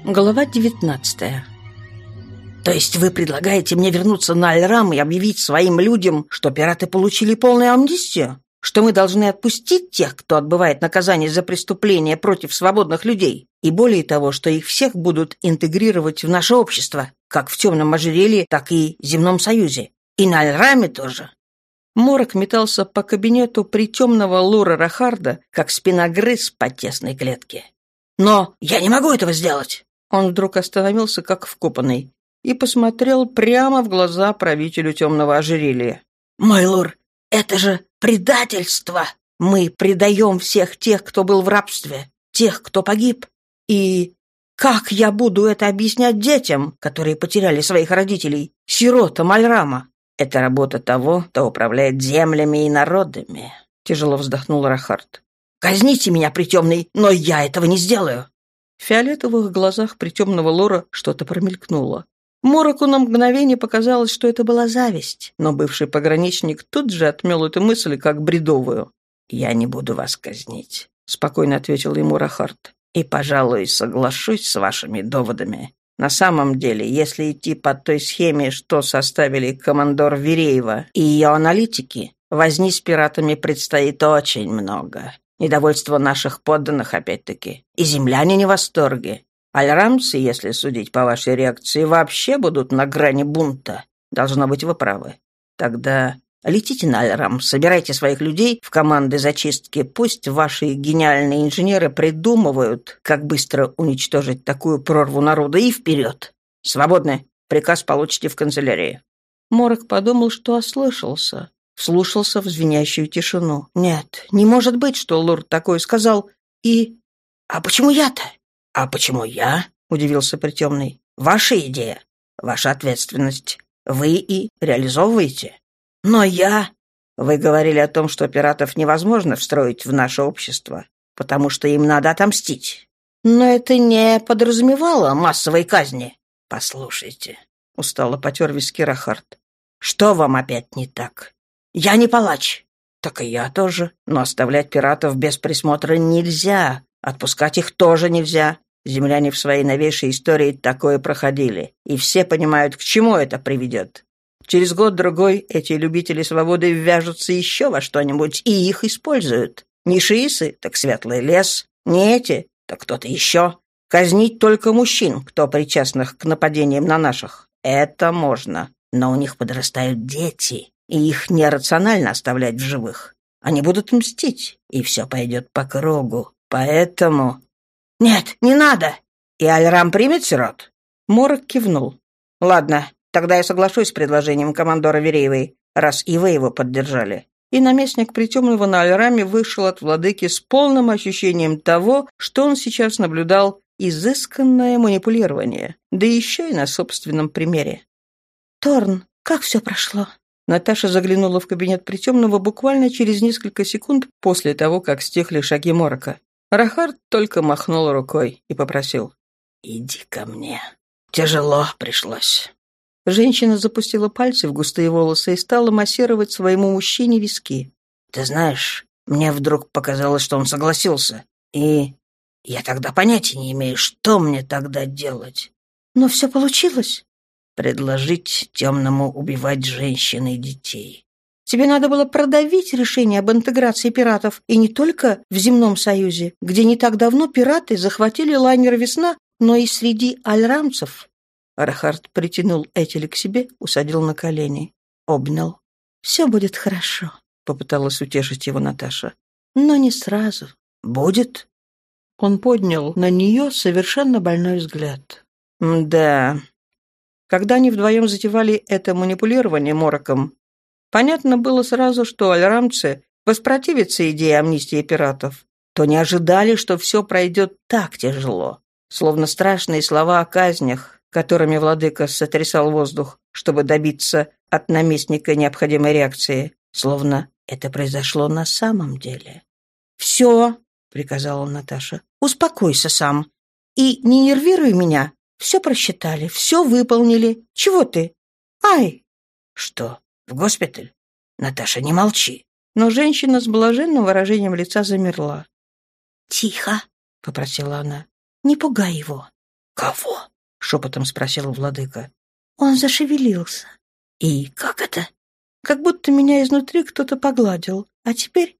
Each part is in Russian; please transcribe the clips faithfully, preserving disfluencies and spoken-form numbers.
Глава девятнадцатая. То есть вы предлагаете мне вернуться на Аль-Рам и объявить своим людям, что пираты получили полную амнистию? Что мы должны отпустить тех, кто отбывает наказание за преступления против свободных людей? И более того, что их всех будут интегрировать в наше общество, как в темном ожерелье, так и в земном союзе. И на Аль-Раме тоже. Морок метался по кабинету притемного Лура Рахарда, как спиногрыз по тесной клетке. «Но я не могу этого сделать!» Он вдруг остановился, как вкопанный, и посмотрел прямо в глаза правителю темного ожерелья. «Мой лур, это же предательство! Мы предаем всех тех, кто был в рабстве, тех, кто погиб. И как я буду это объяснять детям, которые потеряли своих родителей, сиротам Аль-Рама? Это работа того, кто управляет землями и народами», — тяжело вздохнул Рахард. «Казните меня, притемный, но я этого не сделаю». В фиолетовых глазах притемного лора что-то промелькнуло. Мороку на мгновение показалось, что это была зависть, но бывший пограничник тут же отмел эту мысль как бредовую. «Я не буду вас казнить», — спокойно ответил ему Рахард. «И, пожалуй, соглашусь с вашими доводами. На самом деле, если идти по той схеме, что составили командор Вереева и ее аналитики, возни с пиратами предстоит очень много. Недовольство наших подданных, опять-таки. И земляне не в восторге. Аль-Рамцы, если судить по вашей реакции, вообще будут на грани бунта. Должно быть, вы правы. Тогда летите на Аль-Рам, собирайте своих людей в команды зачистки. Пусть ваши гениальные инженеры придумывают, как быстро уничтожить такую прорву народа, и вперед. Свободны. Приказ получите в канцелярии». Морок подумал, что ослышался. Вслушался в звенящую тишину. «Нет, не может быть, что лорд такое сказал. И... А почему я-то?» «А почему я?» — удивился притемный. «Ваша идея, ваша ответственность. Вы и реализовываете. Но я...» «Вы говорили о том, что пиратов невозможно встроить в наше общество, потому что им надо отомстить. Но это не подразумевало массовой казни». «Послушайте», — устало потер виски Рахард. «Что вам опять не так?» «Я не палач». «Так и я тоже. Но оставлять пиратов без присмотра нельзя. Отпускать их тоже нельзя. Земляне в своей новейшей истории такое проходили. И все понимают, к чему это приведет. Через год-другой эти любители свободы ввяжутся еще во что-нибудь и их используют. Не шиисы, так светлый лес. Не эти, так кто-то еще. Казнить только мужчин, кто причастных к нападениям на наших. Это можно. Но у них подрастают дети. И их нерационально оставлять в живых. Они будут мстить, и все пойдет по кругу. Поэтому...» «Нет, не надо!» «И Аль-Рам примет сирот?» Морок кивнул. «Ладно, тогда я соглашусь с предложением командора Вереевой, раз и вы его поддержали». И наместник притемного на Аль-Раме вышел от владыки с полным ощущением того, что он сейчас наблюдал изысканное манипулирование, да еще и на собственном примере. «Торн, как все прошло?» Наташа заглянула в кабинет притемного буквально через несколько секунд после того, как стихли шаги Морока. Рахард только махнул рукой и попросил: «Иди ко мне. Тяжело пришлось». Женщина запустила пальцы в густые волосы и стала массировать своему мужчине виски. «Ты знаешь, мне вдруг показалось, что он согласился. И я тогда понятия не имею, что мне тогда делать». «Но все получилось?» «Предложить темному убивать женщин и детей». «Тебе надо было продавить решение об интеграции пиратов, и не только в земном союзе, где не так давно пираты захватили лайнер «Весна», но и среди альрамцев». Рахард притянул Этеля к себе, усадил на колени, обнял. «Все будет хорошо», — попыталась утешить его Наташа. «Но не сразу. Будет». Он поднял на нее совершенно больной взгляд. «Да». Когда они вдвоем затевали это манипулирование Мороком, понятно было сразу, что альрамцы воспротивятся идее амнистии пиратов, то не ожидали, что все пройдет так тяжело, словно страшные слова о казнях, которыми владыка сотрясал воздух, чтобы добиться от наместника необходимой реакции, словно это произошло на самом деле. «Все», — приказала Наташа, — «успокойся сам и не нервируй меня. Все просчитали, все выполнили. Чего ты? Ай!» «Что, в госпиталь? Наташа, не молчи». Но женщина с блаженным выражением лица замерла. «Тихо», — попросила она. «Не пугай его». «Кого?» — шепотом спросил владыка. «Он зашевелился». «И как это?» «Как будто меня изнутри кто-то погладил. А теперь...»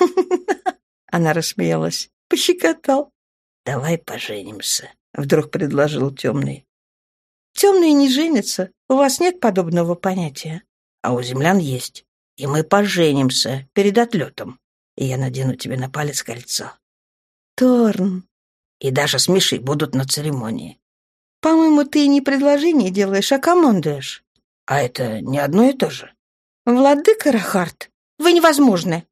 Она рассмеялась. «Пощекотал». «Давай поженимся», — вдруг предложил темный. «Темные не женятся. У вас нет подобного понятия». «А у землян есть. И мы поженимся перед отлетом. И я надену тебе на палец кольцо». «Торн». «И даже с Мишей будут на церемонии». «По-моему, ты не предложение делаешь, а командуешь». «А это не одно и то же». «Владыка Рахард, вы невозможны».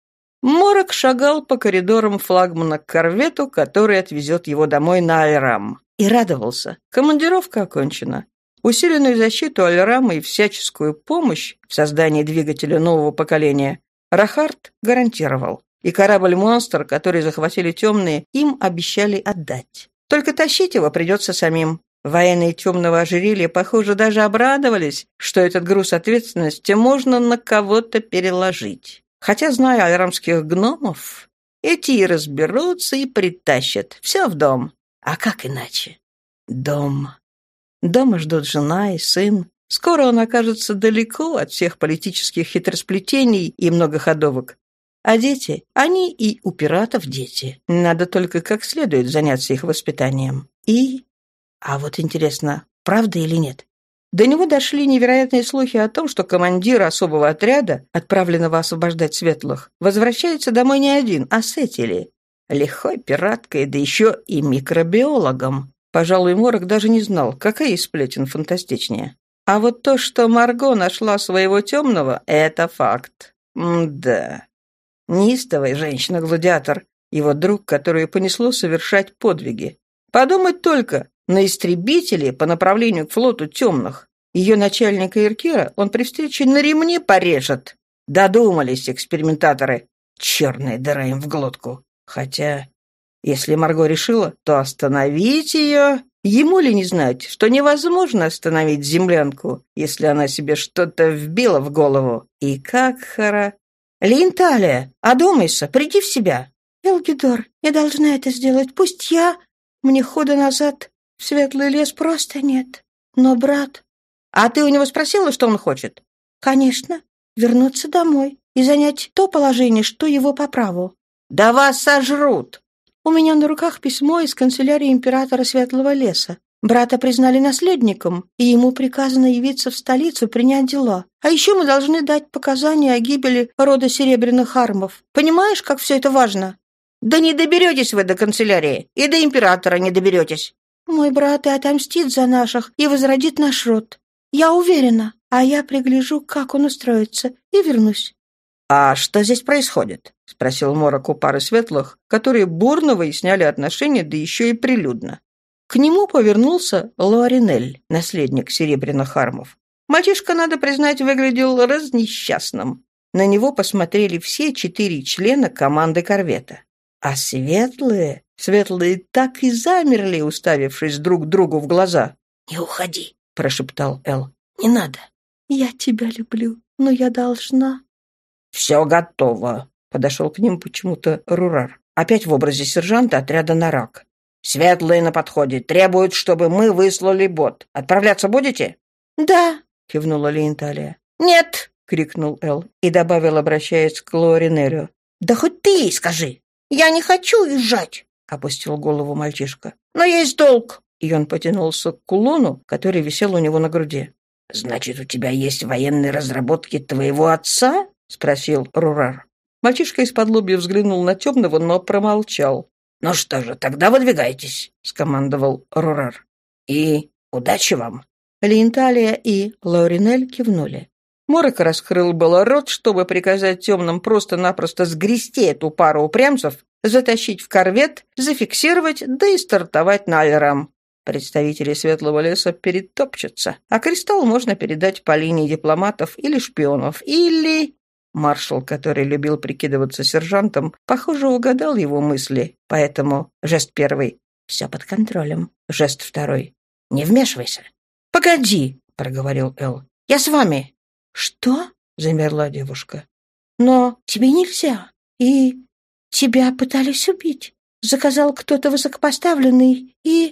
Морок шагал по коридорам флагмана к корвету, который отвезет его домой на Альрам, и радовался. Командировка окончена. Усиленную защиту Альрама и всяческую помощь в создании двигателя нового поколения Рахард гарантировал. И корабль-монстр, который захватили темные, им обещали отдать. Только тащить его придется самим. Военные темного ожерелья, похоже, даже обрадовались, что этот груз ответственности можно на кого-то переложить. Хотя, зная альрамских гномов, эти и разберутся, и притащат. Все в дом. А как иначе? Дом. Дома ждут жена и сын. Скоро он окажется далеко от всех политических хитросплетений и многоходовок. А дети? Они и у пиратов дети. Надо только как следует заняться их воспитанием. И... А вот интересно, правда или нет? До него дошли невероятные слухи о том, что командир особого отряда, отправленного освобождать светлых, возвращается домой не один, а с Этили. Лихой пираткой, да еще и микробиологом. Пожалуй, Морок даже не знал, какая из сплетен фантастичнее. А вот то, что Марго нашла своего темного, это факт. М-да. Неистовая женщина-гладиатор, его друг, которую понесло совершать подвиги. Подумать только, на истребителе по направлению к флоту темных. Ее начальника Иркира он при встрече на ремне порежет. Додумались экспериментаторы. Черная дыра им в глотку. Хотя, если Марго решила, то остановить ее... Ему ли не знать, что невозможно остановить землянку, если она себе что-то вбила в голову? И как хара... «Линталия, одумайся, приди в себя!» «Элгидор, я должна это сделать, пусть я... Мне хода назад в светлый лес просто нет. Но брат...» «А ты у него спросила, что он хочет?» «Конечно, вернуться домой и занять то положение, что его по праву». «Да вас сожрут!» «У меня на руках письмо из канцелярии императора Светлого леса. Брата признали наследником, и ему приказано явиться в столицу принять дела. А еще мы должны дать показания о гибели рода Серебряных Армов. Понимаешь, как все это важно?» «Да не доберетесь вы до канцелярии, и до императора не доберетесь». «Мой брат и отомстит за наших, и возродит наш род. Я уверена, а я пригляжу, как он устроится, и вернусь». «А что здесь происходит?» — спросил Морок у пары светлых, которые бурно выясняли отношения, да еще и прилюдно. К нему повернулся Луаринель, наследник Серебряных Армов. Мальчишка, надо признать, выглядел разнесчастным. На него посмотрели все четыре члена команды корвета. А светлые, светлые так и замерли, уставившись друг другу в глаза. «Не уходи», — прошептал Эл. «Не надо». «Я тебя люблю, но я должна». «Все готово», — подошел к ним почему-то Рурар. Опять в образе сержанта отряда Нарак. «Светлые на подходе. Требуют, чтобы мы выслали бот. Отправляться будете?» «Да», — кивнула Лейнталия. «Нет», — крикнул Эл и добавил, обращаясь к Луаринелю. «Да хоть ты ей скажи». «Я не хочу уезжать», — опустил голову мальчишка. «Но есть долг». И он потянулся к кулону, который висел у него на груди. «Значит, у тебя есть военные разработки твоего отца?» — спросил Рурар. Мальчишка из-под лобья взглянул на темного, но промолчал. «Ну что же, тогда выдвигайтесь», — скомандовал Рурар. «И удачи вам». Линталия и Лауринель кивнули. Морок раскрыл было рот, чтобы приказать темным просто-напросто сгрести эту пару упрямцев, затащить в корвет, зафиксировать, да и стартовать на Альрам. Представители Светлого леса перетопчутся, а кристалл можно передать по линии дипломатов или шпионов, или... Маршал, который любил прикидываться сержантом, похоже, угадал его мысли, поэтому жест первый — «все под контролем», жест второй — «не вмешивайся». «Погоди», — проговорил Эл, — «я с вами». «Что?» — замерла девушка. «Но тебе нельзя, и тебя пытались убить. Заказал кто-то высокопоставленный, и...»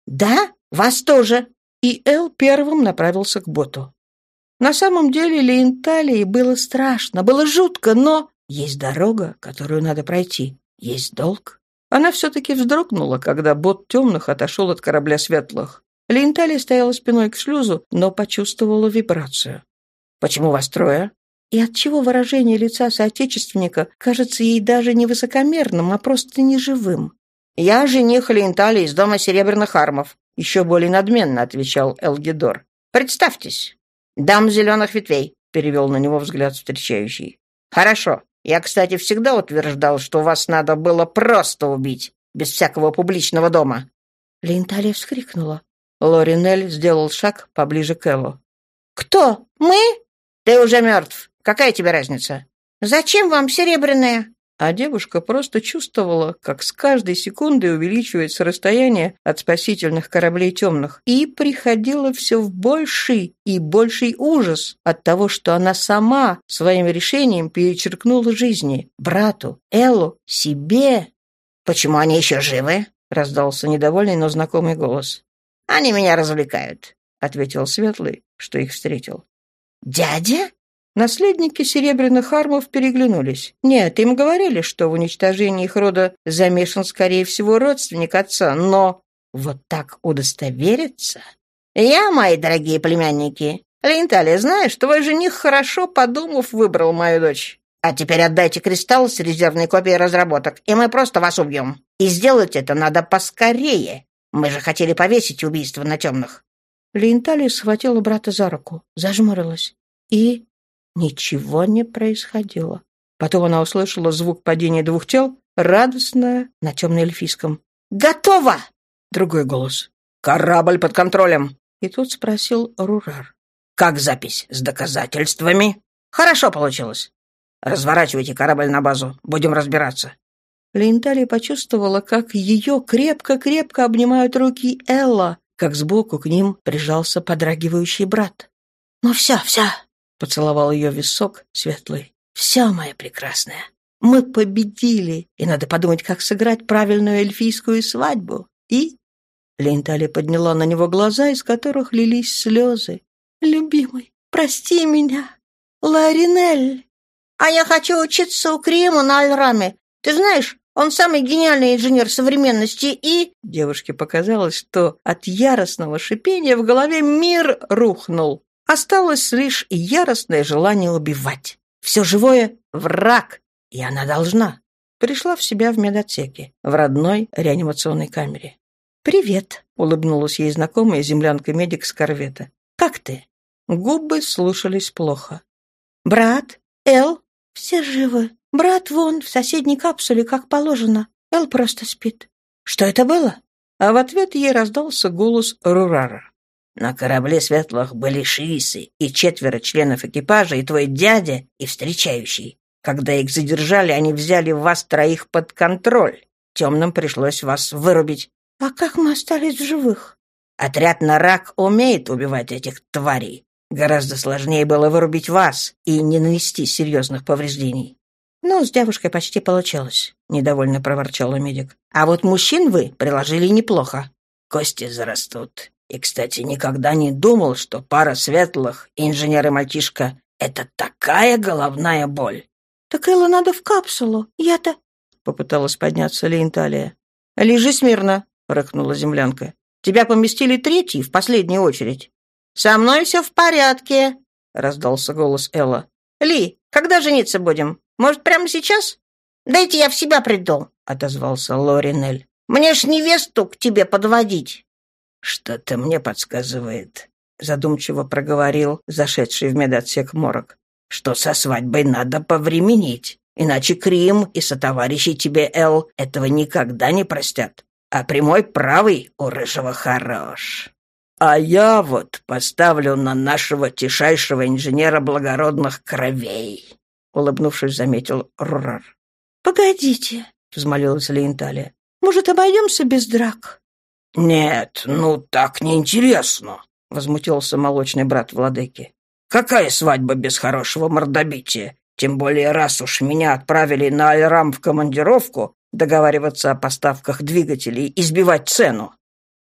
«Да, вас тоже!» И Эл первым направился к боту. На самом деле Лейнталии было страшно, было жутко, но есть дорога, которую надо пройти, есть долг. Она все-таки вздрогнула, когда бот темных отошел от корабля светлых. Лейнталия стояла спиной к шлюзу, но почувствовала вибрацию. «Почему вас трое?» И отчего выражение лица соотечественника кажется ей даже не высокомерным, а просто неживым. «Я жених Лейнталии из дома Серебряных Армов», — еще более надменно отвечал Элгидор. «Представьтесь». «Дам зеленых ветвей», — перевел на него взгляд встречающий. «Хорошо. Я, кстати, всегда утверждал, что вас надо было просто убить, без всякого публичного дома». Лейнталия вскрикнула. Лоринель сделал шаг поближе к Эллу. «Кто? Мы? Ты уже мертв. Какая тебе разница? Зачем вам серебряные?» А девушка просто чувствовала, как с каждой секундой увеличивается расстояние от спасительных кораблей темных, и приходила все в больший и больший ужас от того, что она сама своим решением перечеркнула жизни брату, Эллу, себе. «Почему они еще живы?» — раздался недовольный, но знакомый голос. «Они меня развлекают», — ответил Светлый, что их встретил. «Дядя?» Наследники Серебряных Армов переглянулись. Нет, им говорили, что в уничтожении их рода замешан, скорее всего, родственник отца, но вот так удостовериться? «Я, мои дорогие племянники, Лейнталия, знаешь, твой жених, хорошо подумав, выбрал мою дочь. А теперь отдайте кристалл с резервной копией разработок, и мы просто вас убьем. И сделать это надо поскорее. Мы же хотели повесить убийство на темных». Лейнталия схватила брата за руку, зажмурилась. И ничего не происходило. Потом она услышала звук падения двух тел, радостное на темно-эльфийском. «Готово!» Другой голос. «Корабль под контролем!» И тут спросил Рурар. «Как запись? С доказательствами?» «Хорошо получилось. Разворачивайте корабль на базу. Будем разбираться». Лейнталия почувствовала, как ее крепко-крепко обнимают руки Элла, как сбоку к ним прижался подрагивающий брат. «Ну все, все!» — поцеловал ее висок Светлый. «Все, моя прекрасная, мы победили, и надо подумать, как сыграть правильную эльфийскую свадьбу». И Лейнталия подняла на него глаза, из которых лились слезы. «Любимый, прости меня, Лоринель. А я хочу учиться у Криема на Альраме. Ты знаешь, он самый гениальный инженер современности, и...» Девушке показалось, что от яростного шипения в голове мир рухнул. Осталось лишь яростное желание убивать. Все живое — враг, и она должна. Пришла в себя в медотсеке, в родной реанимационной камере. «Привет», — улыбнулась ей знакомая землянка-медик с корвета. «Как ты?» Губы слушались плохо. «Брат? Эл? Все живы. Брат вон, в соседней капсуле, как положено. Эл просто спит». «Что это было?» А в ответ ей раздался голос Рурара. «На корабле светлых были шиисы и четверо членов экипажа, и твой дядя, и встречающий. Когда их задержали, они взяли вас троих под контроль. Темным пришлось вас вырубить». «А как мы остались в живых?» «Отряд Нарак умеет убивать этих тварей. Гораздо сложнее было вырубить вас и не нанести серьезных повреждений». «Ну, с девушкой почти получилось», — недовольно проворчала медик. «А вот мужчин вы приложили неплохо. Кости зарастут. И, кстати, никогда не думал, что пара светлых и инженер и мальчишка — это такая головная боль». «Так Элла надо в капсулу. Я-то...» — попыталась подняться Лейнталия. «Лежи смирно», — рыкнула землянка. «Тебя поместили третий в последнюю очередь». «Со мной все в порядке», — раздался голос Элла. «Ли, когда жениться будем? Может, прямо сейчас?» «Дайте я в себя приду», — отозвался Лоринель. «Мне ж невесту к тебе подводить». «Что-то мне подсказывает», — задумчиво проговорил зашедший в медотсек Морок, «что со свадьбой надо повременить, иначе Крим и сотоварищи тебе, Эл, этого никогда не простят. А прямой правый у Рыжего хорош. А я вот поставлю на нашего тишайшего инженера благородных кровей», — улыбнувшись, заметил Рурар. «Погодите», — взмолилась Лейнталия, «может, обойдемся без драк?» «Нет, ну так неинтересно», — возмутился молочный брат владыки. «Какая свадьба без хорошего мордобития? Тем более, раз уж меня отправили на Альрам в командировку, договариваться о поставках двигателей и сбивать цену».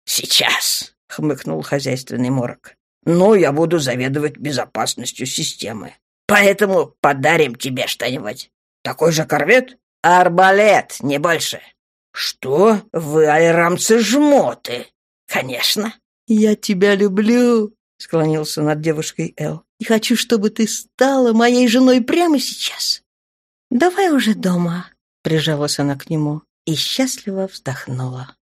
«Сейчас», — хмыкнул хозяйственный Морок. «Ну, я буду заведовать безопасностью системы. Поэтому подарим тебе что-нибудь. Такой же корвет? Арбалет, не больше». «Что? Вы, альрамцы-жмоты?» «Конечно». «Я тебя люблю», — склонился над девушкой Эл. «И хочу, чтобы ты стала моей женой прямо сейчас». «Давай уже дома», — прижалась она к нему и счастливо вздохнула.